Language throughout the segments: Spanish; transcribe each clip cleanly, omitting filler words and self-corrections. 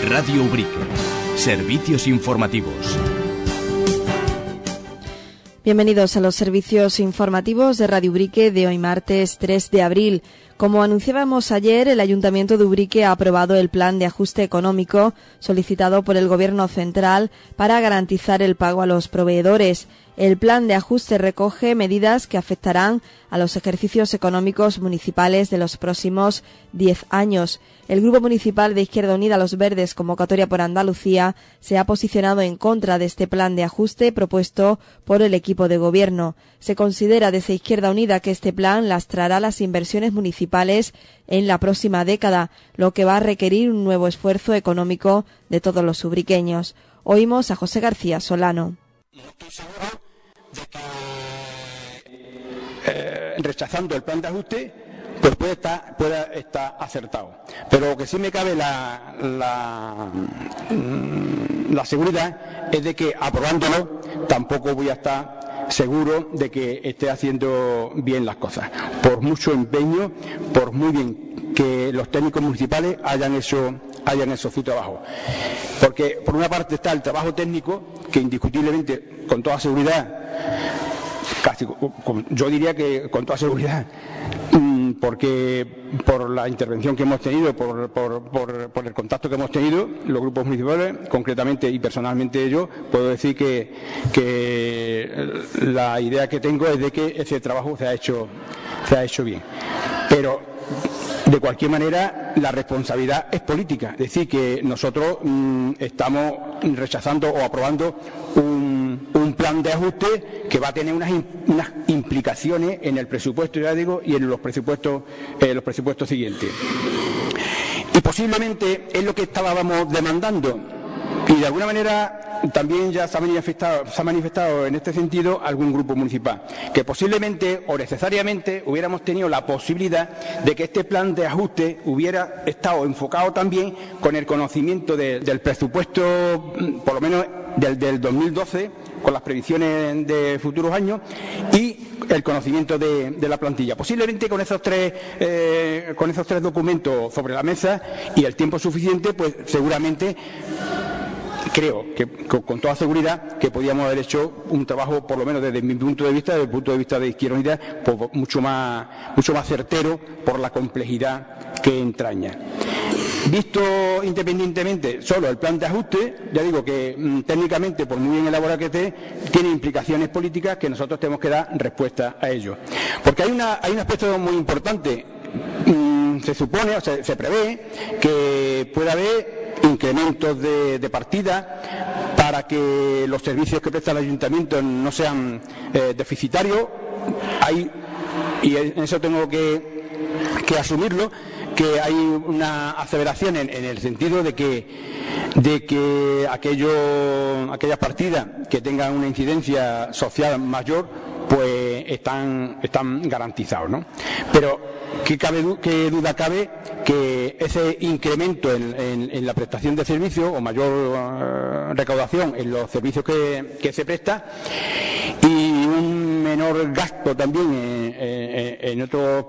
Radio Ubrique. Servicios informativos. Bienvenidos a los servicios informativos de Radio Ubrique de hoy martes 3 de abril. Como anunciábamos ayer, el Ayuntamiento de Ubrique ha aprobado el plan de ajuste económico solicitado por el Gobierno central para garantizar el pago a los proveedores. El plan de ajuste recoge medidas que afectarán a los ejercicios económicos municipales de los próximos 10 años. El Grupo Municipal de Izquierda Unida Los Verdes, Convocatoria por Andalucía, se ha posicionado en contra de este plan de ajuste propuesto por el equipo de gobierno. Se considera desde Izquierda Unida que este plan lastrará las inversiones municipales en la próxima década, lo que va a requerir un nuevo esfuerzo económico de todos los ubriqueños. Oímos a José García Solano. No estoy seguro de que rechazando el plan de ajuste pues pueda estar acertado. Pero lo que sí me cabe la seguridad es de que aprobándolo tampoco voy a estar seguro de que esté haciendo bien las cosas. Por mucho empeño, por muy bien que los técnicos municipales hayan hecho su trabajo. Porque por una parte está el trabajo técnico, que indiscutiblemente, con toda seguridad, yo diría que con toda seguridad, porque por la intervención que hemos tenido, por el contacto que hemos tenido, los grupos municipales, concretamente y personalmente yo, puedo decir que la idea que tengo es de que ese trabajo se ha hecho bien. Pero de cualquier manera, la responsabilidad es política, es decir, que nosotros estamos rechazando o aprobando un plan de ajuste que va a tener unas implicaciones en el presupuesto, ya digo, y en los presupuestos siguientes. Y posiblemente es lo que estábamos demandando. Y de alguna manera también ya se ha manifestado en este sentido algún grupo municipal, que posiblemente o necesariamente hubiéramos tenido la posibilidad de que este plan de ajuste hubiera estado enfocado también con el conocimiento del presupuesto, por lo menos del 2012, con las previsiones de futuros años y el conocimiento de la plantilla. Posiblemente con esos tres documentos sobre la mesa y el tiempo suficiente, pues seguramente creo que con toda seguridad que podíamos haber hecho un trabajo, por lo menos desde mi punto de vista, desde el punto de vista de Izquierda Unida, pues mucho más certero por la complejidad que entraña. Visto independientemente solo el plan de ajuste, ya digo que técnicamente, por muy bien elaborado que esté, tiene implicaciones políticas que nosotros tenemos que dar respuesta a ello. Porque hay un aspecto muy importante. Se supone, o se prevé que pueda haber incrementos de partida para que los servicios que presta el ayuntamiento no sean deficitarios. Y en eso tengo que asumirlo, que hay una aseveración en el sentido de que aquellas partidas que tengan una incidencia social mayor pues están garantizados, ¿no? Pero qué duda cabe que ese incremento en la prestación de servicios o mayor recaudación en los servicios que se presta y un menor gasto también en otros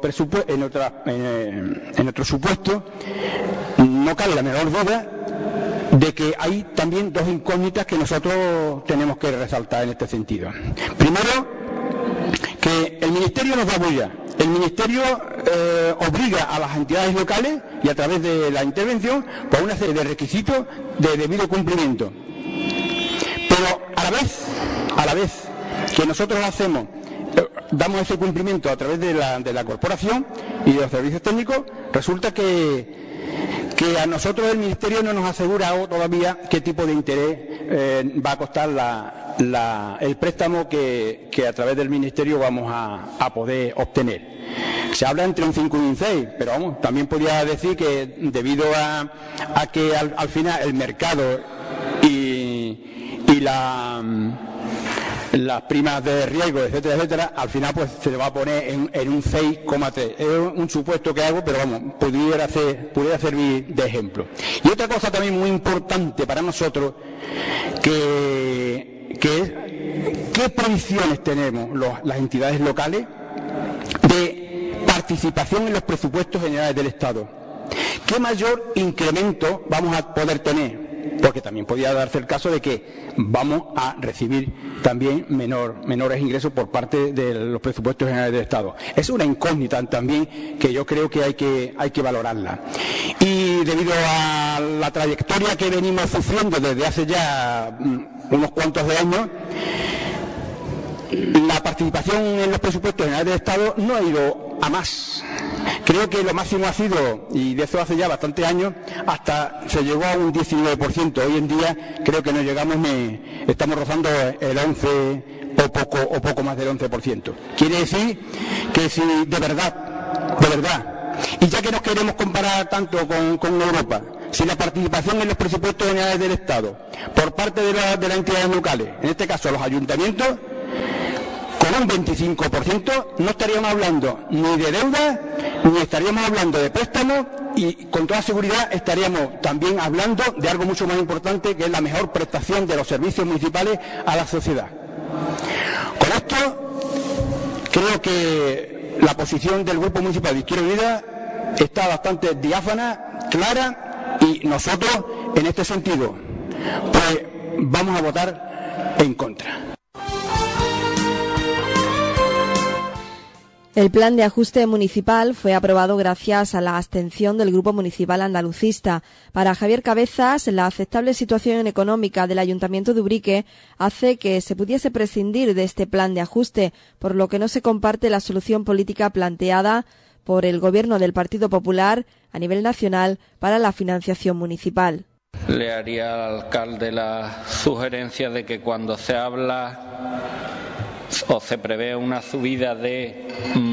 supuestos, no cabe la menor duda de que hay también dos incógnitas que nosotros tenemos que resaltar en este sentido. Primero, que el Ministerio nos da bulla. El Ministerio obliga a las entidades locales y a través de la intervención por una serie de requisitos de debido cumplimiento. Pero a la vez que nosotros damos ese cumplimiento a través de la corporación y de los servicios técnicos, resulta que a nosotros el Ministerio no nos asegura todavía qué tipo de interés va a costar el préstamo que a través del Ministerio vamos a poder obtener. Se habla entre un 5 y un 6, pero vamos, también podría decir que debido a que al final el mercado y las primas de riesgo, etcétera, etcétera, al final pues se le va a poner en un 6,3. Es un supuesto que hago, pero vamos, pudiera servir de ejemplo. Y otra cosa también muy importante para nosotros, que es qué previsiones tenemos las entidades locales de participación en los presupuestos generales del Estado. ¿Qué mayor incremento vamos a poder tener? Porque también podría darse el caso de que vamos a recibir también menores ingresos por parte de los presupuestos generales del Estado. Es una incógnita también que yo creo que hay que valorarla. Y debido a la trayectoria que venimos sufriendo desde hace ya unos cuantos de años, la participación en los presupuestos generales del Estado no ha ido a más. Creo que lo máximo ha sido, y de eso hace ya bastantes años, hasta se llegó a un 19%. Hoy en día creo que no llegamos, estamos rozando el 11% o poco más del 11%. Quiere decir que si de verdad, y ya que nos queremos comparar tanto con Europa, si la participación en los presupuestos generales del Estado por parte de las entidades locales, en este caso los ayuntamientos, con un 25%, no estaríamos hablando ni de deuda, ni estaríamos hablando de préstamos, y con toda seguridad estaríamos también hablando de algo mucho más importante, que es la mejor prestación de los servicios municipales a la sociedad. Con esto, creo que la posición del Grupo Municipal de Izquierda Unida está bastante diáfana, clara, y nosotros, en este sentido, pues vamos a votar en contra. El plan de ajuste municipal fue aprobado gracias a la abstención del Grupo Municipal Andalucista. Para Javier Cabezas, la aceptable situación económica del Ayuntamiento de Ubrique hace que se pudiese prescindir de este plan de ajuste, por lo que no se comparte la solución política planteada por el Gobierno del Partido Popular a nivel nacional para la financiación municipal. Le haría al alcalde la sugerencia de que cuando se habla o se prevé una subida de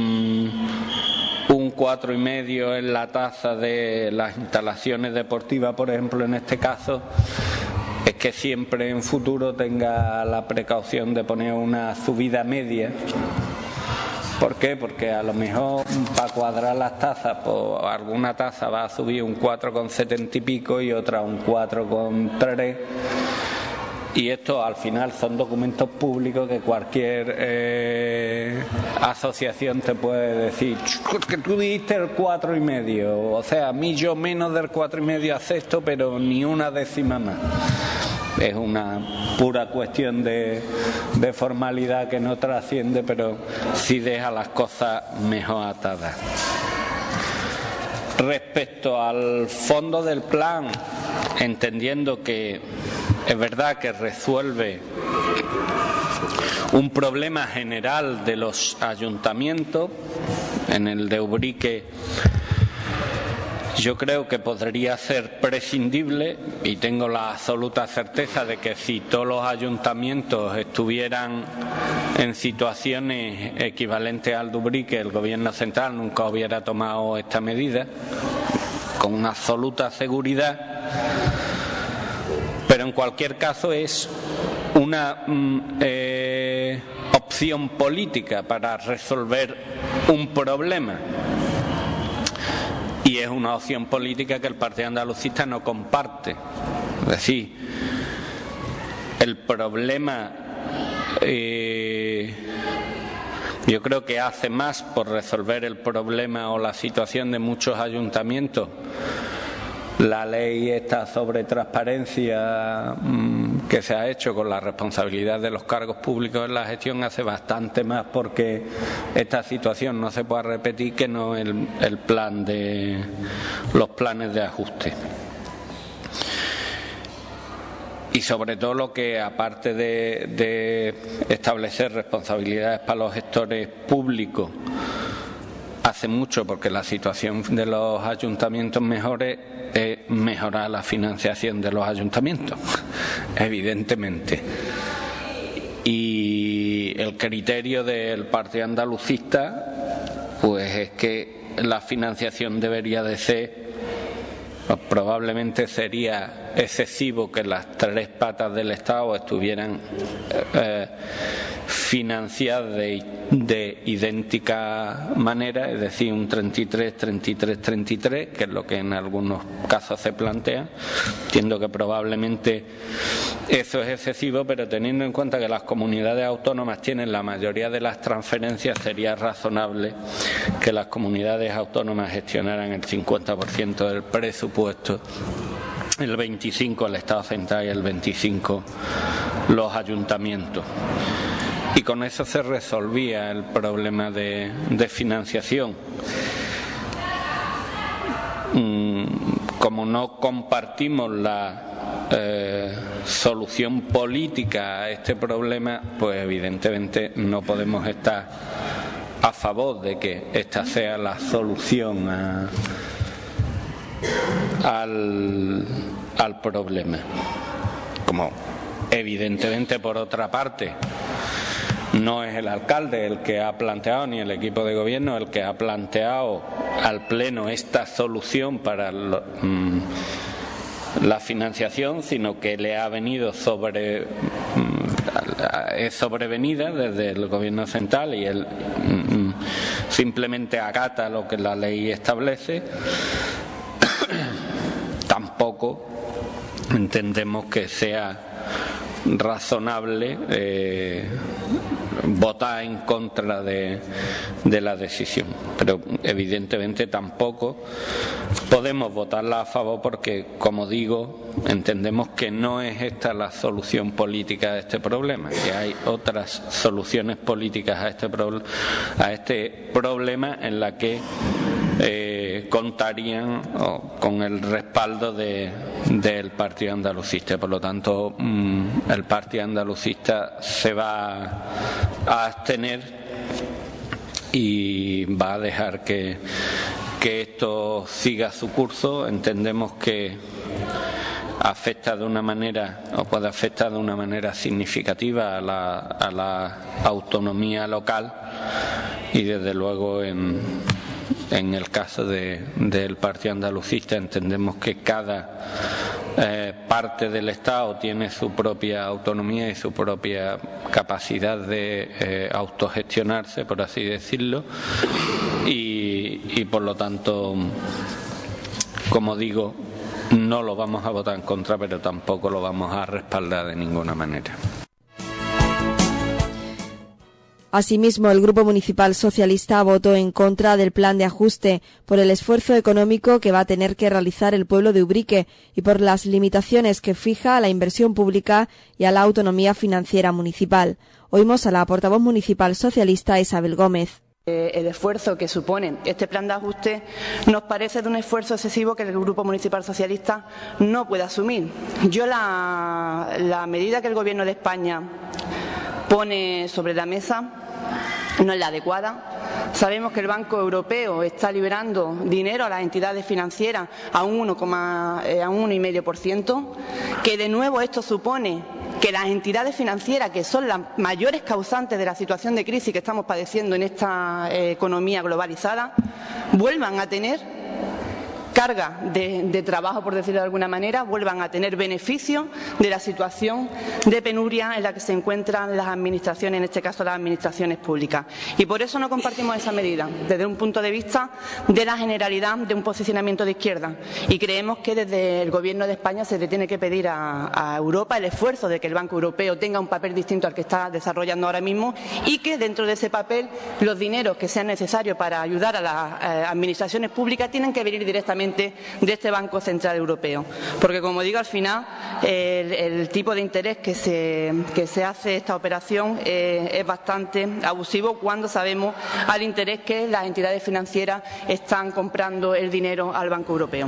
un 4,5 en la tasa de las instalaciones deportivas, por ejemplo, en este caso, es que siempre en futuro tenga la precaución de poner una subida media. ¿Por qué? Porque a lo mejor para cuadrar las tasas, pues alguna tasa va a subir un 4,70 y pico y otra un 4,3. Y esto al final son documentos públicos que cualquier asociación te puede decir que tú dijiste el 4,5, o sea, a mí yo menos del 4,5 acepto, pero ni una décima más. Es una pura cuestión de formalidad que no trasciende, pero sí deja las cosas mejor atadas. Respecto al fondo del plan, entendiendo que es verdad que resuelve un problema general de los ayuntamientos, en el de Ubrique yo creo que podría ser prescindible, y tengo la absoluta certeza de que si todos los ayuntamientos estuvieran en situaciones equivalentes al de Ubrique, el Gobierno central nunca hubiera tomado esta medida, con una absoluta seguridad. Pero en cualquier caso es una opción política para resolver un problema. Y es una opción política que el Partido Andalucista no comparte. Es decir, el problema yo creo que hace más por resolver el problema o la situación de muchos ayuntamientos. La ley esta sobre transparencia que se ha hecho con la responsabilidad de los cargos públicos en la gestión hace bastante más porque esta situación no se pueda repetir que no el plan de los planes de ajuste. Y sobre todo lo que, aparte de establecer responsabilidades para los gestores públicos, hace mucho porque la situación de los ayuntamientos mejore, es mejorar la financiación de los ayuntamientos, evidentemente. Y el criterio del Partido Andalucista pues es que la financiación debería de ser, probablemente sería excesivo que las tres patas del Estado estuvieran financiar de idéntica manera, es decir, un 33-33-33, que es lo que en algunos casos se plantea. Entiendo que probablemente eso es excesivo, pero teniendo en cuenta que las comunidades autónomas tienen la mayoría de las transferencias, sería razonable que las comunidades autónomas gestionaran el 50% del presupuesto, el 25% el Estado central y el 25% los ayuntamientos. Y con eso se resolvía el problema de financiación. Como no compartimos la solución política a este problema, pues evidentemente no podemos estar a favor de que esta sea la solución al problema. Como evidentemente, por otra parte, no es el alcalde el que ha planteado, ni el equipo de gobierno el que ha planteado al Pleno esta solución para la financiación, sino que le ha venido es sobrevenida desde el gobierno central y él simplemente acata lo que la ley establece. Tampoco entendemos que sea razonable votar en contra de la decisión, pero evidentemente tampoco podemos votarla a favor porque, como digo, entendemos que no es esta la solución política de este problema, que hay otras soluciones políticas a este problema en la que contarían con el respaldo del Partido Andalucista. Por lo tanto, el Partido Andalucista se va a abstener y va a dejar que esto siga su curso. Entendemos que afecta de una manera, o puede afectar de una manera significativa a la autonomía local, y desde luego en el caso del Partido Andalucista entendemos que cada parte del Estado tiene su propia autonomía y su propia capacidad de autogestionarse, por así decirlo, y por lo tanto, como digo, no lo vamos a votar en contra, pero tampoco lo vamos a respaldar de ninguna manera. Asimismo, el Grupo Municipal Socialista votó en contra del plan de ajuste por el esfuerzo económico que va a tener que realizar el pueblo de Ubrique y por las limitaciones que fija a la inversión pública y a la autonomía financiera municipal. Oímos a la portavoz municipal socialista Isabel Gómez. El esfuerzo que supone este plan de ajuste nos parece de un esfuerzo excesivo que el Grupo Municipal Socialista no puede asumir. La medida que el Gobierno de España pone sobre la mesa no es la adecuada. Sabemos que el Banco Europeo está liberando dinero a las entidades financieras a un 1,5%, que de nuevo esto supone que las entidades financieras, que son las mayores causantes de la situación de crisis que estamos padeciendo en esta economía globalizada, vuelvan a tener carga de trabajo, por decirlo de alguna manera, vuelvan a tener beneficio de la situación de penuria en la que se encuentran las administraciones, en este caso las administraciones públicas. Y por eso no compartimos esa medida, desde un punto de vista de la generalidad de un posicionamiento de izquierda. Y creemos que desde el Gobierno de España se le tiene que pedir a Europa el esfuerzo de que el Banco Europeo tenga un papel distinto al que está desarrollando ahora mismo, y que dentro de ese papel los dineros que sean necesarios para ayudar a las administraciones públicas tienen que venir directamente de este Banco Central Europeo, porque, como digo, al final el tipo de interés que se hace esta operación es bastante abusivo, cuando sabemos al interés que las entidades financieras están comprando el dinero al Banco Europeo.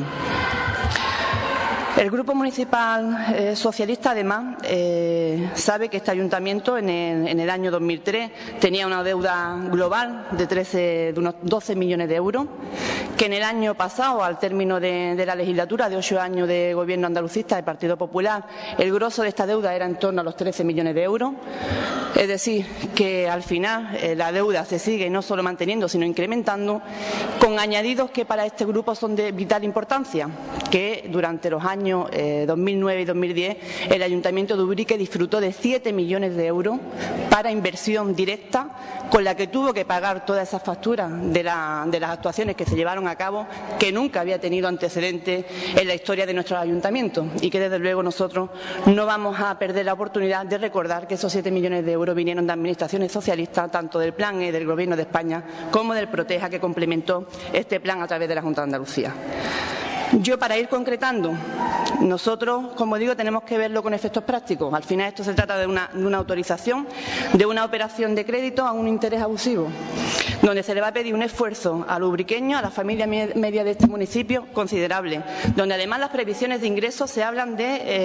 El Grupo Municipal Socialista, además, sabe que este ayuntamiento en el año 2003 tenía una deuda global de unos 12 millones de euros, que en el año pasado, al término de la legislatura de 8 años de gobierno andalucista del Partido Popular, el grosso de esta deuda era en torno a los 13 millones de euros. Es decir, que al final la deuda se sigue no solo manteniendo, sino incrementando, con añadidos que para este grupo son de vital importancia, que durante los años 2009 y 2010 el Ayuntamiento de Ubrique disfrutó de 7 millones de euros para inversión directa, con la que tuvo que pagar todas esas facturas de las actuaciones que se llevaron a cabo, que nunca había tenido antecedentes en la historia de nuestros ayuntamientos, y que desde luego nosotros no vamos a perder la oportunidad de recordar que esos 7 millones de euros vinieron de administraciones socialistas, tanto del Plan E del Gobierno de España como del Proteja, que complementó este plan a través de la Junta de Andalucía. Yo, para ir concretando, nosotros, como digo, tenemos que verlo con efectos prácticos. Al final esto se trata de una autorización de una operación de crédito a un interés abusivo, donde se le va a pedir un esfuerzo al ubriqueño, a la familia media de este municipio, considerable, donde además las previsiones de ingresos se hablan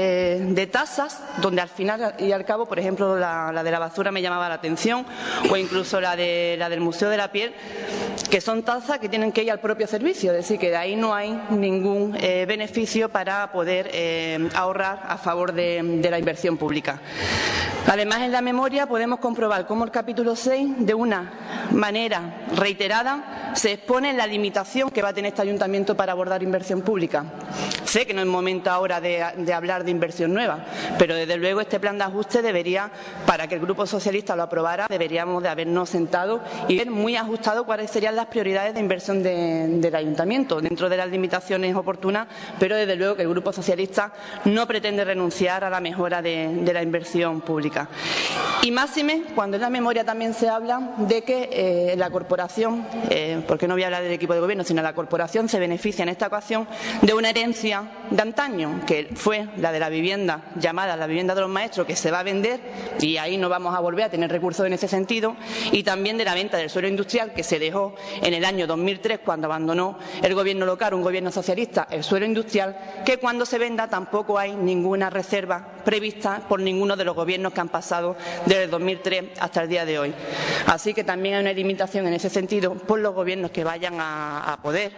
de tasas, donde al final y al cabo, por ejemplo, la de la basura me llamaba la atención, o incluso la del Museo de la Piel, que son tasas que tienen que ir al propio servicio, es decir, que de ahí no hay ningún beneficio para poder ahorrar a favor de la inversión pública. Además, en la memoria podemos comprobar cómo el capítulo 6, de una manera reiterada, se expone la limitación que va a tener este ayuntamiento para abordar inversión pública. Sé que no es momento ahora de hablar de inversión nueva, pero desde luego este plan de ajuste debería, para que el Grupo Socialista lo aprobara, deberíamos de habernos sentado y ver muy ajustado cuáles serían las prioridades de inversión del ayuntamiento, dentro de las limitaciones oportunas, pero desde luego que el Grupo Socialista no pretende renunciar a la mejora de la inversión pública. Y máxime cuando en la memoria también se habla de que la corporación, porque no voy a hablar del equipo de gobierno, sino la corporación se beneficia en esta ocasión de una herencia de antaño, que fue la de la vivienda llamada la vivienda de los maestros, que se va a vender, y ahí no vamos a volver a tener recursos en ese sentido, y también de la venta del suelo industrial, que se dejó en el año 2003, cuando abandonó el gobierno local, un gobierno socialista, el suelo industrial, que cuando se venda tampoco hay ninguna reserva prevista por ninguno de los gobiernos que han pasado desde el 2003 hasta el día de hoy. Así que también hay una limitación en ese sentido por los gobiernos que vayan a poder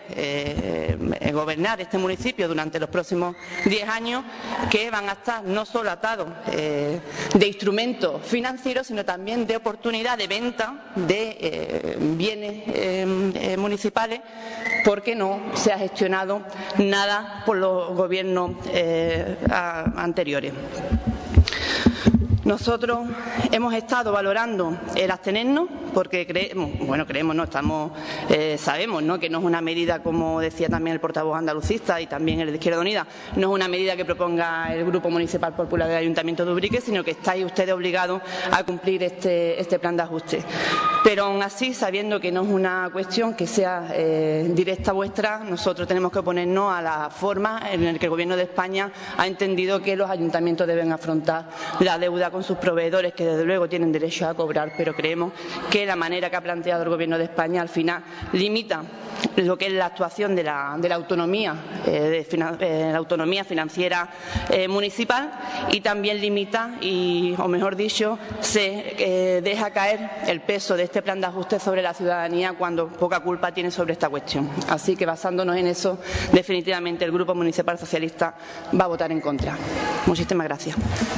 gobernar este municipio durante los próximos 10 años, que van a estar no solo atados de instrumentos financieros, sino también de oportunidad de venta de bienes municipales, porque no se ha gestionado nada por los gobiernos anteriores. Nosotros hemos estado valorando el abstenernos porque sabemos, ¿no?, que no es una medida, como decía también el portavoz andalucista y también el de Izquierda Unida, no es una medida que proponga el Grupo Municipal Popular del Ayuntamiento de Ubrique, sino que estáis ustedes obligados a cumplir este plan de ajuste. Pero aún así, sabiendo que no es una cuestión que sea directa vuestra, nosotros tenemos que oponernos a la forma en la que el Gobierno de España ha entendido que los ayuntamientos deben afrontar la deuda con sus proveedores, que desde luego tienen derecho a cobrar, pero creemos que la manera que ha planteado el Gobierno de España al final limita lo que es la actuación de la autonomía, la autonomía financiera municipal, y también limita, o mejor dicho, se deja caer el peso de este plan de ajuste sobre la ciudadanía, cuando poca culpa tiene sobre esta cuestión. Así que, basándonos en eso, definitivamente el Grupo Municipal Socialista va a votar en contra. Muchísimas gracias.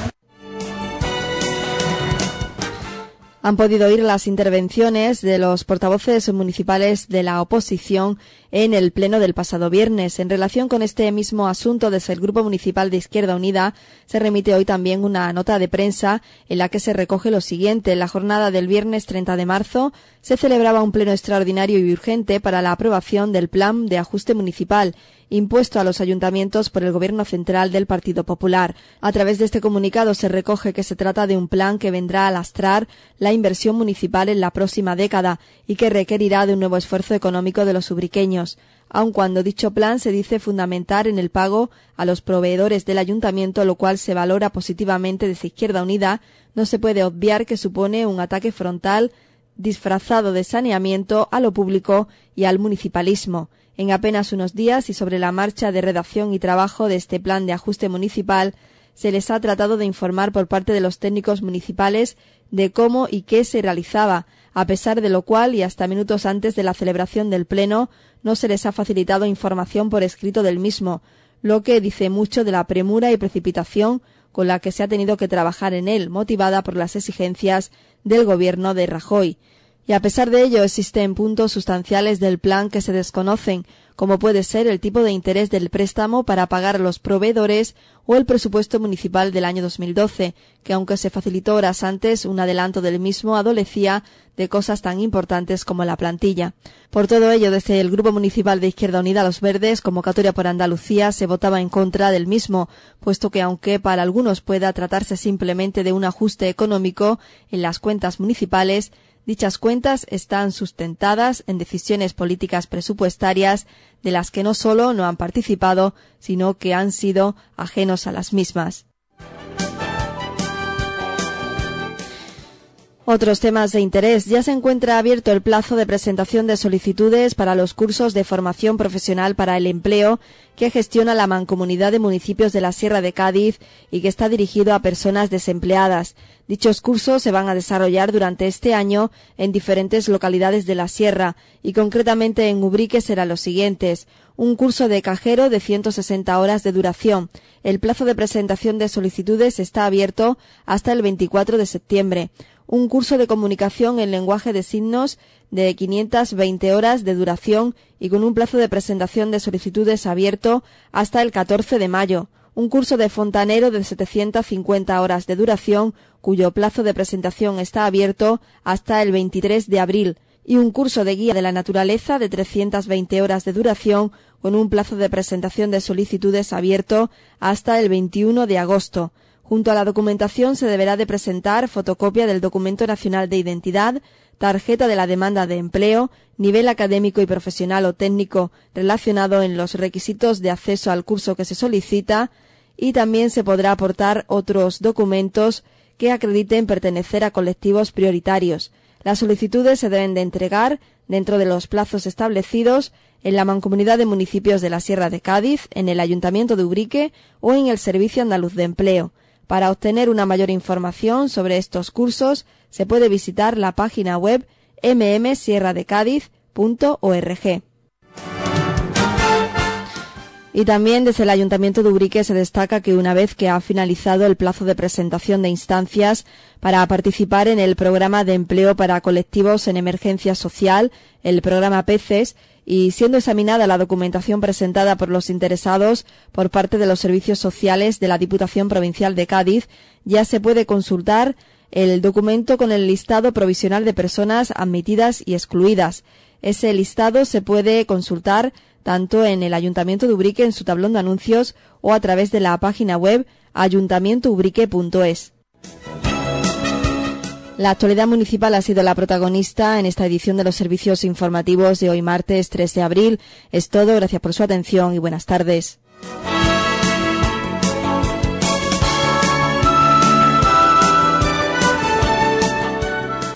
Han podido oír las intervenciones de los portavoces municipales de la oposición en el pleno del pasado viernes. En relación con este mismo asunto, desde el Grupo Municipal de Izquierda Unida se remite hoy también una nota de prensa en la que se recoge lo siguiente. En la jornada del viernes 30 de marzo se celebraba un pleno extraordinario y urgente para la aprobación del plan de ajuste municipal impuesto a los ayuntamientos por el Gobierno central del Partido Popular. A través de este comunicado se recoge que se trata de un plan que vendrá a lastrar la inversión municipal en la próxima década y que requerirá de un nuevo esfuerzo económico de los ubriqueños, aun cuando dicho plan se dice fundamentar en el pago a los proveedores del ayuntamiento, lo cual se valora positivamente desde Izquierda Unida. No se puede obviar que supone un ataque frontal disfrazado de saneamiento a lo público y al municipalismo. En apenas unos días y sobre la marcha de redacción y trabajo de este plan de ajuste municipal, se les ha tratado de informar por parte de los técnicos municipales de cómo y qué se realizaba, a pesar de lo cual y hasta minutos antes de la celebración del pleno no se les ha facilitado información por escrito del mismo, lo que dice mucho de la premura y precipitación con la que se ha tenido que trabajar en él, motivada por las exigencias del gobierno de Rajoy. Y a pesar de ello, existen puntos sustanciales del plan que se desconocen, como puede ser el tipo de interés del préstamo para pagar a los proveedores o el presupuesto municipal del año 2012, que aunque se facilitó horas antes, un adelanto del mismo adolecía de cosas tan importantes como la plantilla. Por todo ello, desde el Grupo Municipal de Izquierda Unida Los Verdes, convocatoria por Andalucía, se votaba en contra del mismo, puesto que aunque para algunos pueda tratarse simplemente de un ajuste económico en las cuentas municipales, dichas cuentas están sustentadas en decisiones políticas presupuestarias de las que no solo no han participado, sino que han sido ajenos a las mismas. Otros temas de interés. Ya se encuentra abierto el plazo de presentación de solicitudes para los cursos de formación profesional para el empleo que gestiona la Mancomunidad de Municipios de la Sierra de Cádiz y que está dirigido a personas desempleadas. Dichos cursos se van a desarrollar durante este año en diferentes localidades de la Sierra y concretamente en Ubrique serán los siguientes. Un curso de cajero de 160 horas de duración. El plazo de presentación de solicitudes está abierto hasta el 24 de septiembre. Un curso de comunicación en lenguaje de signos de 520 horas de duración y con un plazo de presentación de solicitudes abierto hasta el 14 de mayo. Un curso de fontanero de 750 horas de duración, cuyo plazo de presentación está abierto hasta el 23 de abril. Y un curso de guía de la naturaleza de 320 horas de duración, con un plazo de presentación de solicitudes abierto hasta el 21 de agosto. Junto a la documentación se deberá de presentar fotocopia del Documento Nacional de Identidad, tarjeta de la demanda de empleo, nivel académico y profesional o técnico relacionado en los requisitos de acceso al curso que se solicita, y también se podrá aportar otros documentos que acrediten pertenecer a colectivos prioritarios. Las solicitudes se deben de entregar dentro de los plazos establecidos en la Mancomunidad de Municipios de la Sierra de Cádiz, en el Ayuntamiento de Ubrique o en el Servicio Andaluz de Empleo. Para obtener una mayor información sobre estos cursos, se puede visitar la página web mmsierradecadiz.org. Y también desde el Ayuntamiento de Ubrique se destaca que una vez que ha finalizado el plazo de presentación de instancias para participar en el programa de empleo para colectivos en emergencia social, el programa PECES, y siendo examinada la documentación presentada por los interesados por parte de los servicios sociales de la Diputación Provincial de Cádiz, ya se puede consultar el documento con el listado provisional de personas admitidas y excluidas. Ese listado se puede consultar tanto en el Ayuntamiento de Ubrique en su tablón de anuncios o a través de la página web ayuntamientoubrique.es. La actualidad municipal ha sido la protagonista en esta edición de los servicios informativos de hoy martes 3 de abril. Es todo, gracias por su atención y buenas tardes.